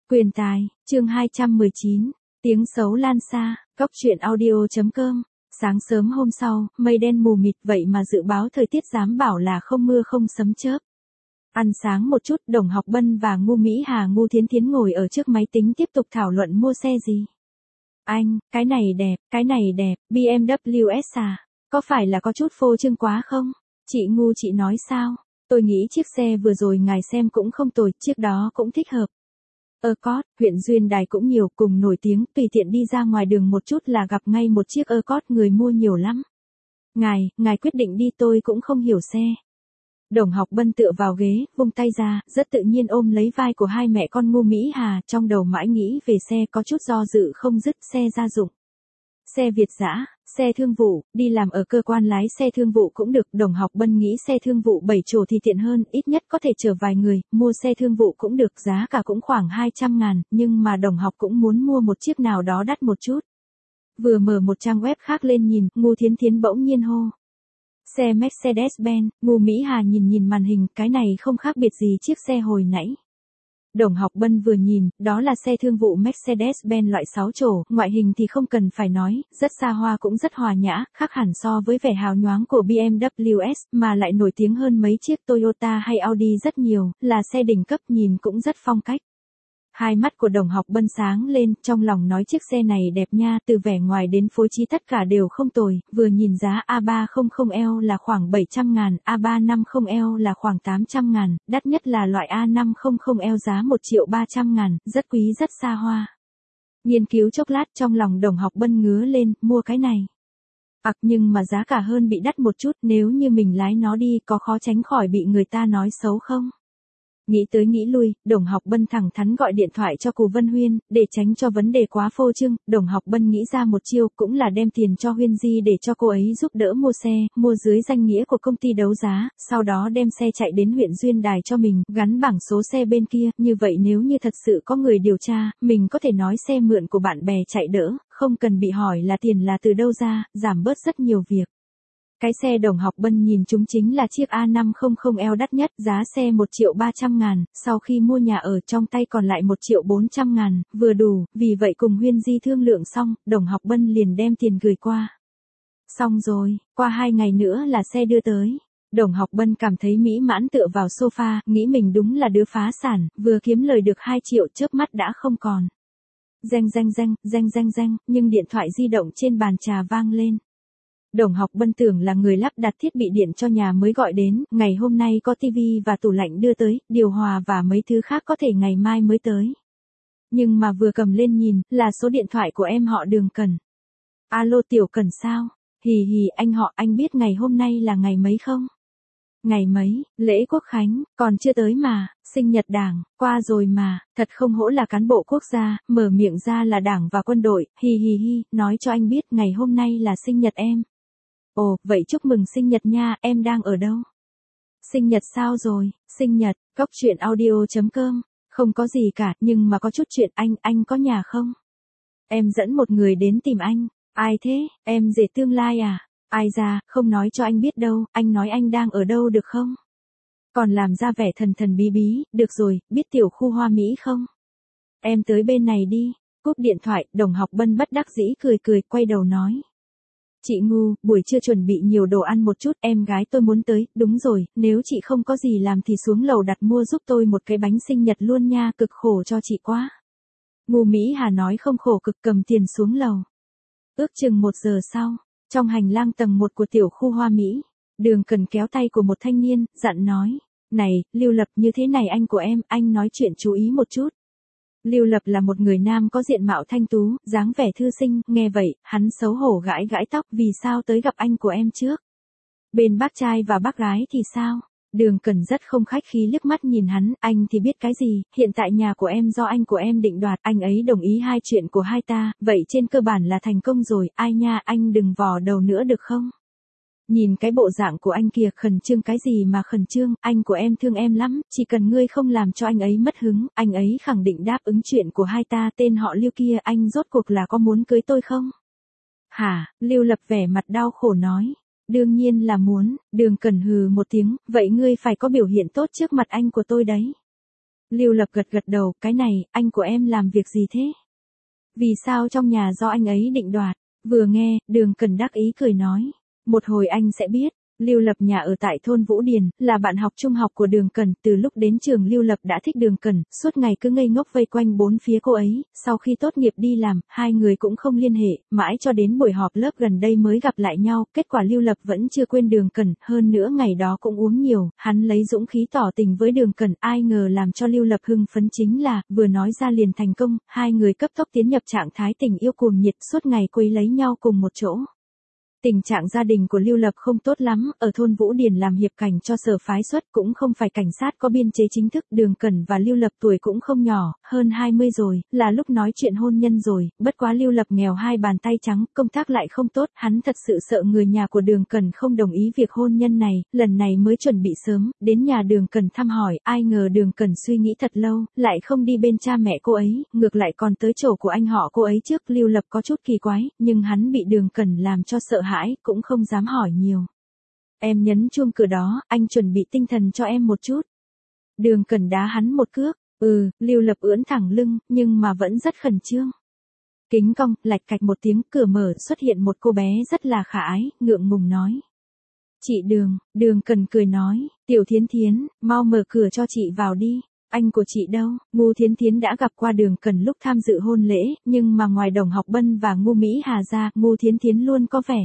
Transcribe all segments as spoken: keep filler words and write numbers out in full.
Quyền tài, chương hai trăm mười chín, tiếng xấu lan xa, cóc truyện audio chấm com. Sáng sớm hôm sau, mây đen mù mịt vậy mà dự báo thời tiết dám bảo là không mưa không sấm chớp. Ăn sáng một chút, Đồng Học Bân và Ngu Mỹ Hà Ngu Thiến Thiến ngồi ở trước máy tính tiếp tục thảo luận mua xe gì. Anh, cái này đẹp, cái này đẹp, bê em vê ét à, có phải là có chút phô trương quá không? Chị Ngu chị nói sao? Tôi nghĩ chiếc xe vừa rồi ngài xem cũng không tồi, chiếc đó cũng thích hợp. Accord, huyện Duyên Đài cũng nhiều, cùng nổi tiếng, tùy tiện đi ra ngoài đường một chút là gặp ngay một chiếc Accord, người mua nhiều lắm. Ngài, ngài quyết định đi, tôi cũng không hiểu xe. Đồng Học Bân tựa vào ghế, vung tay ra, rất tự nhiên ôm lấy vai của hai mẹ con Ngu Mỹ Hà, trong đầu mãi nghĩ về xe, có chút do dự không dứt, xe gia dụng. Xe Việt dã, xe thương vụ, đi làm ở cơ quan lái xe thương vụ cũng được. Đồng Học Bân nghĩ xe thương vụ bảy chỗ thì tiện hơn, ít nhất có thể chở vài người, mua xe thương vụ cũng được, giá cả cũng khoảng hai trăm ngàn, nhưng mà Đồng Học cũng muốn mua một chiếc nào đó đắt một chút. Vừa mở một trang web khác lên nhìn, Ngu Thiến Thiến bỗng nhiên hô. Xe Mercedes-Benz, Ngu Mỹ Hà nhìn nhìn màn hình, cái này không khác biệt gì chiếc xe hồi nãy. Đồng Học Bân vừa nhìn, đó là xe thương vụ Mercedes-Benz loại sáu chỗ, ngoại hình thì không cần phải nói, rất xa hoa cũng rất hòa nhã, khác hẳn so với vẻ hào nhoáng của bê em vê ét, mà lại nổi tiếng hơn mấy chiếc Toyota hay Audi rất nhiều, là xe đỉnh cấp, nhìn cũng rất phong cách. Hai mắt của Đồng Học Bân sáng lên, trong lòng nói chiếc xe này đẹp nha, từ vẻ ngoài đến phối trí tất cả đều không tồi, vừa nhìn giá A ba trăm L là khoảng bảy trăm ngàn, A ba trăm năm mươi L là khoảng tám trăm ngàn, đắt nhất là loại A năm trăm L giá một triệu ba trăm ngàn, rất quý rất xa hoa. Nghiên cứu chốc lát, trong lòng Đồng Học Bân ngứa lên, mua cái này. Ặc, nhưng mà giá cả hơn bị đắt một chút, nếu như mình lái nó đi có khó tránh khỏi bị người ta nói xấu không? Nghĩ tới nghĩ lui, Đồng Học Bân thẳng thắn gọi điện thoại cho Cù Vân Huyên, để tránh cho vấn đề quá phô trương. Đồng Học Bân nghĩ ra một chiêu, cũng là đem tiền cho Huyên Di để cho cô ấy giúp đỡ mua xe, mua dưới danh nghĩa của công ty đấu giá, sau đó đem xe chạy đến huyện Duyên Đài cho mình, gắn bảng số xe bên kia, như vậy nếu như thật sự có người điều tra, mình có thể nói xe mượn của bạn bè chạy đỡ, không cần bị hỏi là tiền là từ đâu ra, giảm bớt rất nhiều việc. Cái xe Đồng Học Bân nhìn chúng chính là chiếc A năm trăm L đắt nhất, giá xe một triệu ba trăm ngàn, sau khi mua nhà ở trong tay còn lại một triệu bốn trăm ngàn, vừa đủ, vì vậy cùng Huyên Di thương lượng xong, Đồng Học Bân liền đem tiền gửi qua. Xong rồi, qua hai ngày nữa là xe đưa tới. Đồng Học Bân cảm thấy mỹ mãn tựa vào sofa, nghĩ mình đúng là đứa phá sản, vừa kiếm lời được hai triệu chớp mắt đã không còn. Reng reng reng, reng reng reng, nhưng điện thoại di động trên bàn trà vang lên. Đồng Học Bân tưởng là người lắp đặt thiết bị điện cho nhà mới gọi đến, ngày hôm nay có tivi và tủ lạnh đưa tới, điều hòa và mấy thứ khác có thể ngày mai mới tới. Nhưng mà vừa cầm lên nhìn, là số điện thoại của em họ Đường Cần. Alo Tiểu Cần sao? Hì hì, anh họ, anh biết ngày hôm nay là ngày mấy không? Ngày mấy, lễ Quốc Khánh, còn chưa tới mà, sinh nhật Đảng, qua rồi mà, thật không hổ là cán bộ quốc gia, mở miệng ra là Đảng và quân đội, hì hì hi, nói cho anh biết ngày hôm nay là sinh nhật em. Ồ, vậy chúc mừng sinh nhật nha, em đang ở đâu? Sinh nhật sao rồi? Sinh nhật, cóc truyện audio chấm com. Không có gì cả, nhưng mà có chút chuyện, anh, anh có nhà không? Em dẫn một người đến tìm anh. Ai thế, em rể tương lai à? Ai ra, không nói cho anh biết đâu, anh nói anh đang ở đâu được không? Còn làm ra vẻ thần thần bí bí, được rồi, biết tiểu khu Hoa Mỹ không? Em tới bên này đi. Cúp điện thoại, Đồng Học Bân bất đắc dĩ cười cười, quay đầu nói. Chị Ngu, buổi trưa chuẩn bị nhiều đồ ăn một chút, em gái tôi muốn tới, đúng rồi, nếu chị không có gì làm thì xuống lầu đặt mua giúp tôi một cái bánh sinh nhật luôn nha, cực khổ cho chị quá. Ngu Mỹ Hà nói không khổ cực, cầm tiền xuống lầu. Ước chừng một giờ sau, trong hành lang tầng một của tiểu khu Hoa Mỹ, Đường Cần kéo tay của một thanh niên, dặn nói, này, Lưu Lập, như thế này anh của em, anh nói chuyện chú ý một chút. Lưu Lập là một người nam có diện mạo thanh tú, dáng vẻ thư sinh, nghe vậy, hắn xấu hổ gãi gãi tóc, vì sao tới gặp anh của em trước? Bên bác trai và bác gái thì sao? Đường Cần rất không khách khí liếc mắt nhìn hắn, anh thì biết cái gì, hiện tại nhà của em do anh của em định đoạt, anh ấy đồng ý hai chuyện của hai ta, vậy trên cơ bản là thành công rồi, ai nha, anh đừng vò đầu nữa được không? Nhìn cái bộ dạng của anh kìa, khẩn trương cái gì mà khẩn trương, anh của em thương em lắm, chỉ cần ngươi không làm cho anh ấy mất hứng, anh ấy khẳng định đáp ứng chuyện của hai ta, tên họ Lưu kia, anh rốt cuộc là có muốn cưới tôi không? Hả, Lưu Lập vẻ mặt đau khổ nói, đương nhiên là muốn. Đường Cần hừ một tiếng, vậy ngươi phải có biểu hiện tốt trước mặt anh của tôi đấy. Lưu Lập gật gật đầu, cái này, anh của em làm việc gì thế? Vì sao trong nhà do anh ấy định đoạt? Vừa nghe, Đường Cần đắc ý cười nói. Một hồi anh sẽ biết. Lưu Lập nhà ở tại thôn Vũ Điền, là bạn học trung học của Đường Cần, từ lúc đến trường Lưu Lập đã thích Đường Cần, suốt ngày cứ ngây ngốc vây quanh bốn phía cô ấy, sau khi tốt nghiệp đi làm, hai người cũng không liên hệ, mãi cho đến buổi họp lớp gần đây mới gặp lại nhau, kết quả Lưu Lập vẫn chưa quên Đường Cần, hơn nữa ngày đó cũng uống nhiều, hắn lấy dũng khí tỏ tình với Đường Cần, ai ngờ làm cho Lưu Lập hưng phấn chính là, vừa nói ra liền thành công, hai người cấp tốc tiến nhập trạng thái tình yêu cuồng nhiệt, suốt ngày quấy lấy nhau cùng một chỗ. Tình trạng gia đình của Lưu Lập không tốt lắm, ở thôn Vũ Điền làm hiệp cảnh cho Sở phái xuất, cũng không phải cảnh sát có biên chế chính thức, Đường Cần và Lưu Lập tuổi cũng không nhỏ, hơn hai mươi rồi, là lúc nói chuyện hôn nhân rồi, bất quá Lưu Lập nghèo hai bàn tay trắng, công tác lại không tốt, hắn thật sự sợ người nhà của Đường Cần không đồng ý việc hôn nhân này, lần này mới chuẩn bị sớm, đến nhà Đường Cần thăm hỏi, ai ngờ Đường Cần suy nghĩ thật lâu, lại không đi bên cha mẹ cô ấy, ngược lại còn tới chỗ của anh họ cô ấy trước, Lưu Lập có chút kỳ quái, nhưng hắn bị Đường Cần làm cho sợ hãi, cũng không dám hỏi nhiều. Em nhấn chuông cửa đó, anh chuẩn bị tinh thần cho em một chút. Đường Cần đá hắn một cước, ừ, Lưu Lập ưỡn thẳng lưng, nhưng mà vẫn rất khẩn trương. Kính cong, lạch cạch một tiếng, cửa mở, xuất hiện một cô bé rất là khả ái, ngượng ngùng nói. Chị Đường, Đường Cần cười nói, Tiểu Thiến Thiến, mau mở cửa cho chị vào đi. Anh của chị đâu? Ngô Thiến Thiến đã gặp qua Đường Cần lúc tham dự hôn lễ, nhưng mà ngoài Đồng Học Bân và Ngô Mỹ Hà ra, Ngô Thiến Thiến luôn có vẻ.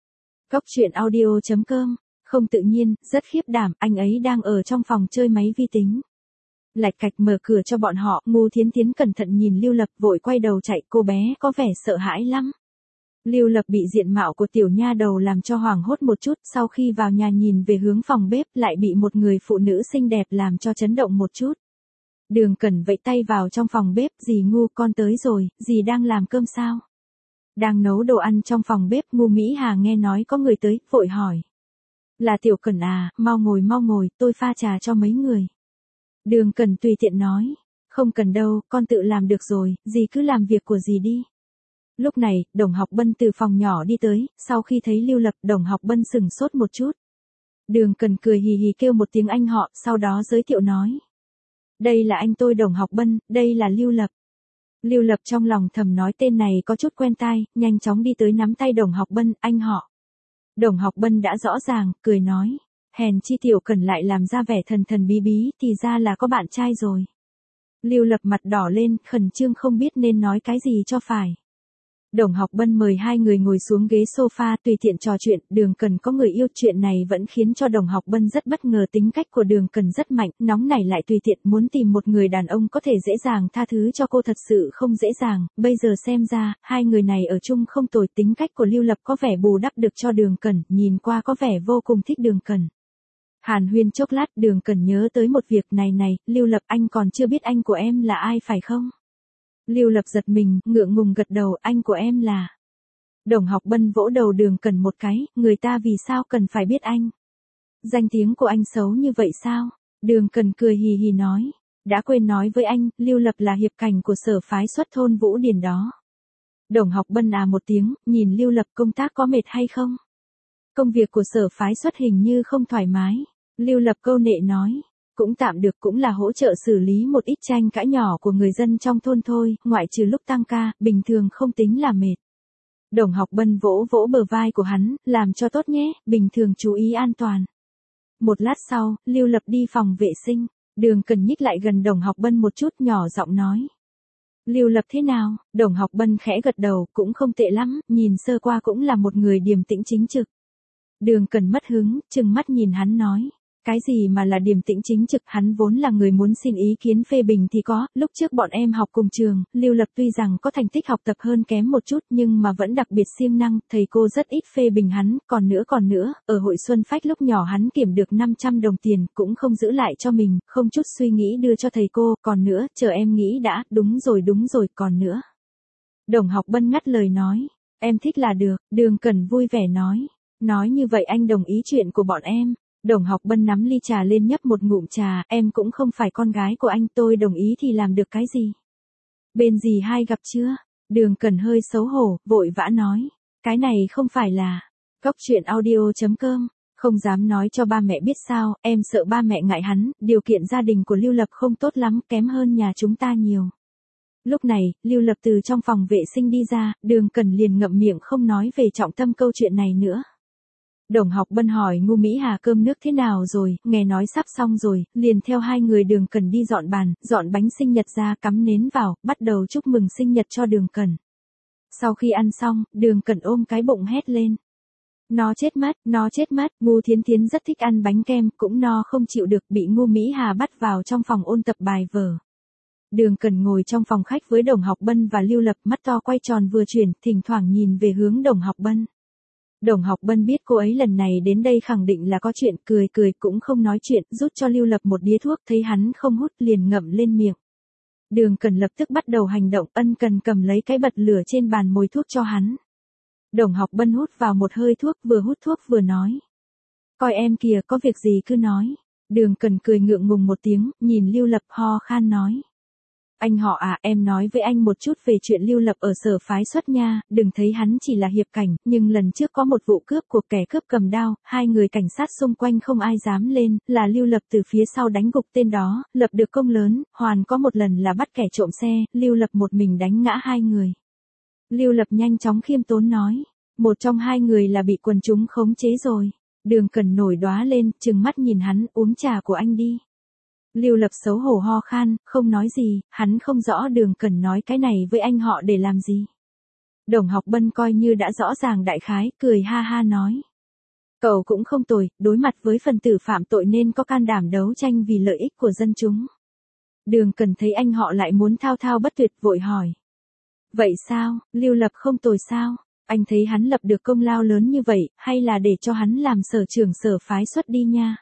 Góc truyện audio chấm com, không tự nhiên, rất khiếp đảm, anh ấy đang ở trong phòng chơi máy vi tính. Lạch cạch mở cửa cho bọn họ, Ngô Thiến Thiến cẩn thận nhìn Lưu Lập vội quay đầu chạy, cô bé có vẻ sợ hãi lắm. Lưu Lập bị diện mạo của tiểu nha đầu làm cho hoảng hốt một chút, sau khi vào nhà nhìn về hướng phòng bếp lại bị một người phụ nữ xinh đẹp làm cho chấn động một chút. Đường Cần vẫy tay vào trong phòng bếp, dì Ngu con tới rồi, dì đang làm cơm sao? Đang nấu đồ ăn trong phòng bếp, Ngô Mỹ Hà nghe nói có người tới, vội hỏi. Là Tiểu Cần à, mau ngồi mau ngồi, tôi pha trà cho mấy người. Đường Cần tùy tiện nói, không cần đâu, con tự làm được rồi, dì cứ làm việc của dì đi. Lúc này, Đồng Học Bân từ phòng nhỏ đi tới, sau khi thấy Lưu Lập, Đồng Học Bân sừng sốt một chút. Đường Cần cười hì hì kêu một tiếng anh họ, sau đó giới thiệu nói. Đây là anh tôi Đồng Học Bân, đây là Lưu Lập. Lưu Lập trong lòng thầm nói tên này có chút quen tai, nhanh chóng đi tới nắm tay Đồng Học Bân, anh họ. Đồng Học Bân đã rõ ràng, cười nói. Hèn chi Tiểu Cần lại làm ra vẻ thần thần bí bí, thì ra là có bạn trai rồi. Lưu Lập mặt đỏ lên, khẩn trương không biết nên nói cái gì cho phải. Đồng Học Bân mời hai người ngồi xuống ghế sofa tùy tiện trò chuyện, Đường Cần có người yêu, chuyện này vẫn khiến cho Đồng Học Bân rất bất ngờ, tính cách của Đường Cần rất mạnh, nóng nảy lại tùy tiện, muốn tìm một người đàn ông có thể dễ dàng tha thứ cho cô thật sự không dễ dàng, bây giờ xem ra, hai người này ở chung không tồi, tính cách của Lưu Lập có vẻ bù đắp được cho Đường Cần, nhìn qua có vẻ vô cùng thích Đường Cần. Hàn huyên chốc lát, Đường Cần nhớ tới một việc này này, Lưu Lập anh còn chưa biết anh của em là ai phải không? Lưu Lập giật mình, ngượng ngùng gật đầu, anh của em là. Đồng Học Bân vỗ đầu Đường Cần một cái, người ta vì sao cần phải biết anh? Danh tiếng của anh xấu như vậy sao? Đường Cần cười hì hì nói, đã quên nói với anh, Lưu Lập là hiệp cảnh của Sở phái xuất thôn Vũ Điền đó. Đồng Học Bân à một tiếng, nhìn Lưu Lập công tác có mệt hay không? Công việc của Sở phái xuất hình như không thoải mái. Lưu Lập câu nệ nói. Cũng tạm được, cũng là hỗ trợ xử lý một ít tranh cãi nhỏ của người dân trong thôn thôi, ngoại trừ lúc tăng ca, bình thường không tính là mệt. Đồng Học Bân vỗ vỗ bờ vai của hắn, làm cho tốt nhé, bình thường chú ý an toàn. Một lát sau, Lưu Lập đi phòng vệ sinh, Đường Cần nhích lại gần Đồng Học Bân một chút, nhỏ giọng nói. Lưu Lập thế nào? Đồng Học Bân khẽ gật đầu, cũng không tệ lắm, nhìn sơ qua cũng là một người điềm tĩnh chính trực. Đường Cần mất hứng, trừng mắt nhìn hắn nói. Cái gì mà là điềm tĩnh chính trực, hắn vốn là người muốn xin ý kiến phê bình thì có, lúc trước bọn em học cùng trường, Lưu Lập tuy rằng có thành tích học tập hơn kém một chút nhưng mà vẫn đặc biệt siêng năng, thầy cô rất ít phê bình hắn, còn nữa còn nữa, ở hội Xuân Phách lúc nhỏ hắn kiểm được năm trăm đồng tiền, cũng không giữ lại cho mình, không chút suy nghĩ đưa cho thầy cô, còn nữa, chờ em nghĩ đã, đúng rồi đúng rồi, còn nữa. Đồng Học Bân ngắt lời nói, em thích là được, Đường Cần vui vẻ nói, nói như vậy anh đồng ý chuyện của bọn em. Đồng Học Bân nắm ly trà lên nhấp một ngụm trà, em cũng không phải con gái của anh, tôi đồng ý thì làm được cái gì? Bên dì hai gặp chưa? Đường Cần hơi xấu hổ, vội vã nói. Cái này không phải là. Góc truyện audio chấm com Không dám nói cho ba mẹ biết sao, em sợ ba mẹ ngại hắn, điều kiện gia đình của Lưu Lập không tốt lắm, kém hơn nhà chúng ta nhiều. Lúc này, Lưu Lập từ trong phòng vệ sinh đi ra, Đường Cẩn liền ngậm miệng không nói về trọng tâm câu chuyện này nữa. Đồng Học Bân hỏi Ngô Mỹ Hà cơm nước thế nào rồi, nghe nói sắp xong rồi, liền theo hai người Đường Cẩn đi dọn bàn, dọn bánh sinh nhật ra cắm nến vào, bắt đầu chúc mừng sinh nhật cho Đường Cẩn. Sau khi ăn xong, Đường Cẩn ôm cái bụng hét lên. Nó chết mất, nó chết mất, Ngô Thiến Thiến rất thích ăn bánh kem, cũng no không chịu được, bị Ngô Mỹ Hà bắt vào trong phòng ôn tập bài vở. Đường Cẩn ngồi trong phòng khách với Đồng Học Bân và Lưu Lập, mắt to quay tròn vừa chuyển, thỉnh thoảng nhìn về hướng Đồng Học Bân. Đồng Học Bân biết cô ấy lần này đến đây khẳng định là có chuyện, cười cười cũng không nói chuyện, rút cho Lưu Lập một đĩa thuốc, thấy hắn không hút liền ngậm lên miệng. Đường Cẩn lập tức bắt đầu hành động, ân cần cầm lấy cái bật lửa trên bàn mồi thuốc cho hắn. Đồng Học Bân hút vào một hơi thuốc, vừa hút thuốc vừa nói. Coi em kìa, có việc gì cứ nói. Đường Cẩn cười ngượng ngùng một tiếng, nhìn Lưu Lập ho khan nói. Anh họ à, em nói với anh một chút về chuyện Lưu Lập ở Sở Phái Xuất nha, đừng thấy hắn chỉ là hiệp cảnh, nhưng lần trước có một vụ cướp của kẻ cướp cầm đao, hai người cảnh sát xung quanh không ai dám lên, là Lưu Lập từ phía sau đánh gục tên đó, lập được công lớn, hoàn có một lần là bắt kẻ trộm xe, Lưu Lập một mình đánh ngã hai người. Lưu Lập nhanh chóng khiêm tốn nói, một trong hai người là bị quần chúng khống chế rồi. Đường Cẩn nổi đóa lên, trừng mắt nhìn hắn, uống trà của anh đi. Lưu Lập xấu hổ ho khan, không nói gì, hắn không rõ Đường Cẩn nói cái này với anh họ để làm gì. Đồng Học Bân coi như đã rõ ràng đại khái, cười ha ha nói. Cậu cũng không tồi, đối mặt với phần tử phạm tội nên có can đảm đấu tranh vì lợi ích của dân chúng. Đường Cẩn thấy anh họ lại muốn thao thao bất tuyệt, vội hỏi. Vậy sao, Lưu Lập không tồi sao? Anh thấy hắn lập được công lao lớn như vậy, hay là để cho hắn làm sở trưởng Sở Phái Xuất đi nha?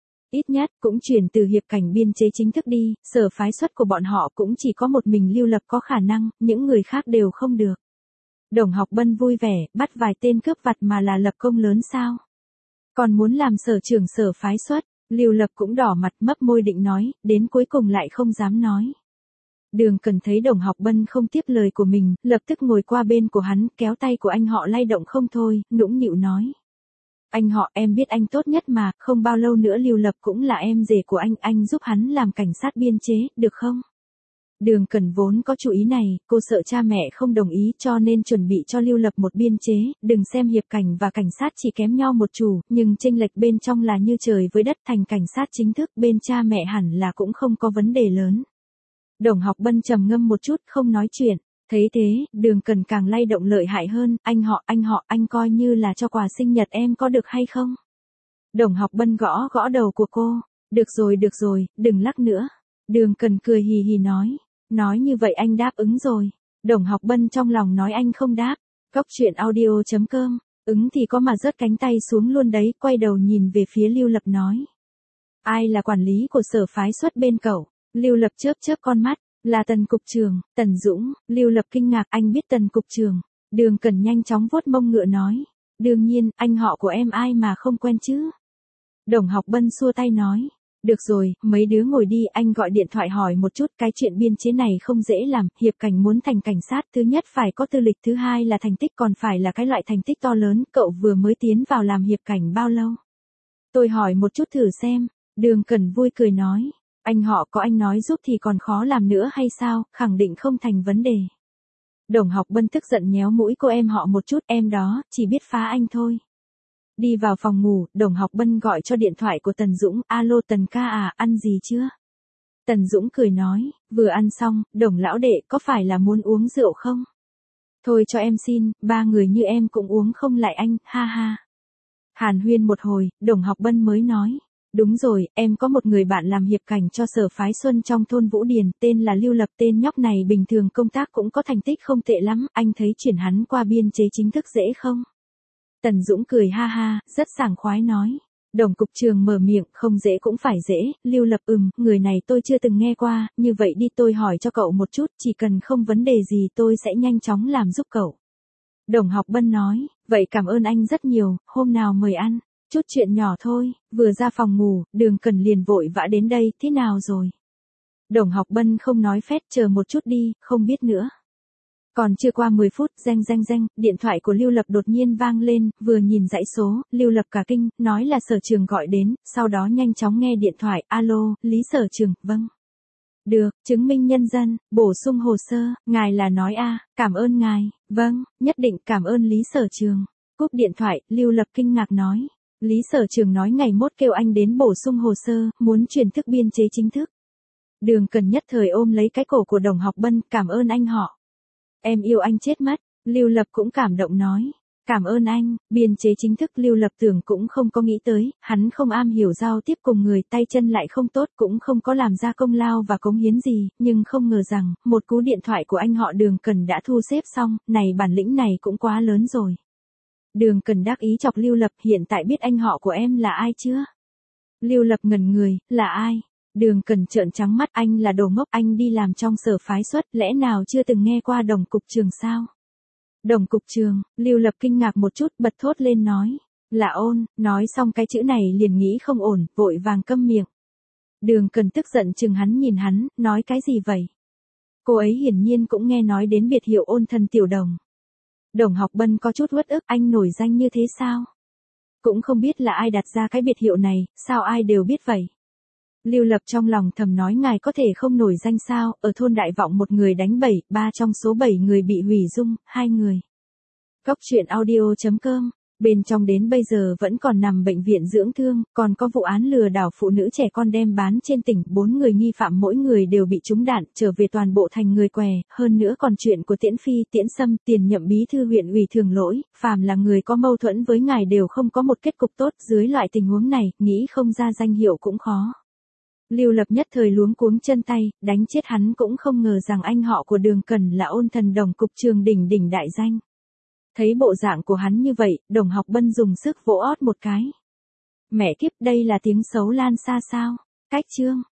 Ít nhất, cũng chuyển từ hiệp cảnh biên chế chính thức đi, Sở Phái Xuất của bọn họ cũng chỉ có một mình Lưu Lập có khả năng, những người khác đều không được. Đồng Học Bân vui vẻ, bắt vài tên cướp vặt mà là lập công lớn sao? Còn muốn làm sở trưởng Sở Phái Xuất, Lưu Lập cũng đỏ mặt mấp môi định nói, đến cuối cùng lại không dám nói. Đường Cẩn thấy Đồng Học Bân không tiếp lời của mình, lập tức ngồi qua bên của hắn, kéo tay của anh họ lay động không thôi, nũng nịu nói. Anh họ, em biết anh tốt nhất mà, không bao lâu nữa Lưu Lập cũng là em rể của anh, anh giúp hắn làm cảnh sát biên chế, được không? Đường Cẩn vốn có chủ ý này, cô sợ cha mẹ không đồng ý cho nên chuẩn bị cho Lưu Lập một biên chế, đừng xem hiệp cảnh và cảnh sát chỉ kém nhau một chủ, nhưng chênh lệch bên trong là như trời với đất, thành cảnh sát chính thức bên cha mẹ hẳn là cũng không có vấn đề lớn. Đồng Học Bân trầm ngâm một chút không nói chuyện, thấy thế, Đường Cẩn càng lay động lợi hại hơn, anh họ, anh họ, anh coi như là cho quà sinh nhật em có được hay không? Đồng Học Bân gõ gõ đầu của cô, được rồi được rồi, đừng lắc nữa. Đường Cẩn cười hì hì nói, nói như vậy anh đáp ứng rồi. Đồng Học Bân trong lòng nói anh không đáp, Cóc Truyện Audio chấm com, ứng thì có mà rớt cánh tay xuống luôn đấy, quay đầu nhìn về phía Lưu Lập nói. Ai là quản lý của Sở Phái Xuất bên cậu? Lưu Lập chớp chớp con mắt, là Tần cục trưởng, Tần Dũng. Lưu Lập kinh ngạc, anh biết Tần cục trưởng? Đường Cẩn nhanh chóng vuốt mông ngựa nói, đương nhiên, anh họ của em ai mà không quen chứ? Đồng Học Bân xua tay nói, được rồi, mấy đứa ngồi đi, anh gọi điện thoại hỏi một chút, cái chuyện biên chế này không dễ làm, hiệp cảnh muốn thành cảnh sát, thứ nhất phải có tư lịch, thứ hai là thành tích, còn phải là cái loại thành tích to lớn, cậu vừa mới tiến vào làm hiệp cảnh bao lâu? Tôi hỏi một chút thử xem. Đường Cẩn vui cười nói, anh họ có anh nói giúp thì còn khó làm nữa hay sao, khẳng định không thành vấn đề. Đồng Học Bân tức giận nhéo mũi cô em họ một chút, em đó, chỉ biết phá anh thôi. Đi vào phòng ngủ, Đồng Học Bân gọi cho điện thoại của Tần Dũng, alo Tần ca à, ăn gì chưa? Tần Dũng cười nói, vừa ăn xong, Đồng lão đệ, có phải là muốn uống rượu không? Thôi cho em xin, ba người như em cũng uống không lại anh, ha ha. Hàn huyên một hồi, Đồng Học Bân mới nói. Đúng rồi, em có một người bạn làm hiệp cảnh cho Sở Phái Xuân trong thôn Vũ Điền, tên là Lưu Lập, tên nhóc này bình thường công tác cũng có thành tích không tệ lắm, anh thấy chuyển hắn qua biên chế chính thức dễ không? Tần Dũng cười ha ha, rất sảng khoái nói. Đồng cục trưởng mở miệng, không dễ cũng phải dễ, Lưu Lập ừm, người này tôi chưa từng nghe qua, như vậy đi tôi hỏi cho cậu một chút, chỉ cần không vấn đề gì tôi sẽ nhanh chóng làm giúp cậu. Đồng Học Bân nói, vậy cảm ơn anh rất nhiều, hôm nào mời ăn. Chút chuyện nhỏ thôi, vừa ra phòng ngủ, Đường Cẩn liền vội vã đến đây, thế nào rồi? Đồng Học Bân không nói phét, chờ một chút đi, không biết nữa. Còn chưa qua mười phút, reng reng reng, điện thoại của Lưu Lập đột nhiên vang lên, vừa nhìn dãy số, Lưu Lập cả kinh, nói là Sở Trường gọi đến, sau đó nhanh chóng nghe điện thoại, alo, Lý Sở Trường, vâng. Được, chứng minh nhân dân, bổ sung hồ sơ, ngài là nói a, à, cảm ơn ngài, vâng, nhất định cảm ơn Lý Sở Trường. Cúp điện thoại, Lưu Lập kinh ngạc nói. Lý Sở Trường nói ngày mốt kêu anh đến bổ sung hồ sơ, muốn chuyển thức biên chế chính thức. Đường Cần nhất thời ôm lấy cái cổ của Đồng Học Bân, cảm ơn anh họ. Em yêu anh chết mất, Lưu Lập cũng cảm động nói. Cảm ơn anh, biên chế chính thức Lưu Lập tưởng cũng không có nghĩ tới, hắn không am hiểu giao tiếp cùng người, tay chân lại không tốt, cũng không có làm ra công lao và cống hiến gì, nhưng không ngờ rằng, một cú điện thoại của anh họ Đường Cần đã thu xếp xong, này bản lĩnh này cũng quá lớn rồi. Đường Cần đắc ý chọc Lưu Lập, hiện tại biết anh họ của em là ai chưa? Lưu Lập ngẩn người, là ai? Đường Cần trợn trắng mắt, anh là đồ ngốc, anh đi làm trong sở phái xuất, lẽ nào chưa từng nghe qua Đồng Cục Trường sao? Đồng Cục Trường, Lưu Lập kinh ngạc một chút, bật thốt lên nói, là Ôn, nói xong cái chữ này liền nghĩ không ổn, vội vàng câm miệng. Đường Cần tức giận chừng hắn nhìn hắn, nói cái gì vậy? Cô ấy hiển nhiên cũng nghe nói đến biệt hiệu Ôn Thần Tiểu Đồng. Đồng Học Bân có chút uất ức, anh nổi danh như thế sao? Cũng không biết là ai đặt ra cái biệt hiệu này, sao ai đều biết vậy? Lưu Lập trong lòng thầm nói ngài có thể không nổi danh sao, ở thôn Đại Vọng một người đánh bảy, ba trong số bảy người bị hủy dung, hai người. Cóc truyện audio chấm com, bên trong đến bây giờ vẫn còn nằm bệnh viện dưỡng thương, còn có vụ án lừa đảo phụ nữ trẻ con đem bán trên tỉnh, bốn người nghi phạm mỗi người đều bị trúng đạn, trở về toàn bộ thành người què, hơn nữa còn chuyện của Tiễn Phi, Tiễn Sâm, tiền nhậm bí thư huyện ủy Thường Lỗi, phàm là người có mâu thuẫn với ngài đều không có một kết cục tốt, dưới loại tình huống này, nghĩ không ra danh hiệu cũng khó. Lưu Lập nhất thời luống cuống chân tay, đánh chết hắn cũng không ngờ rằng anh họ của Đường Cần là Ôn Thần Đồng Cục Trường đỉnh đỉnh đại danh. Thấy bộ dạng của hắn như vậy, Đồng Học Bân dùng sức vỗ ót một cái. Mẹ kiếp, đây là tiếng xấu lan xa sao? Cách chương.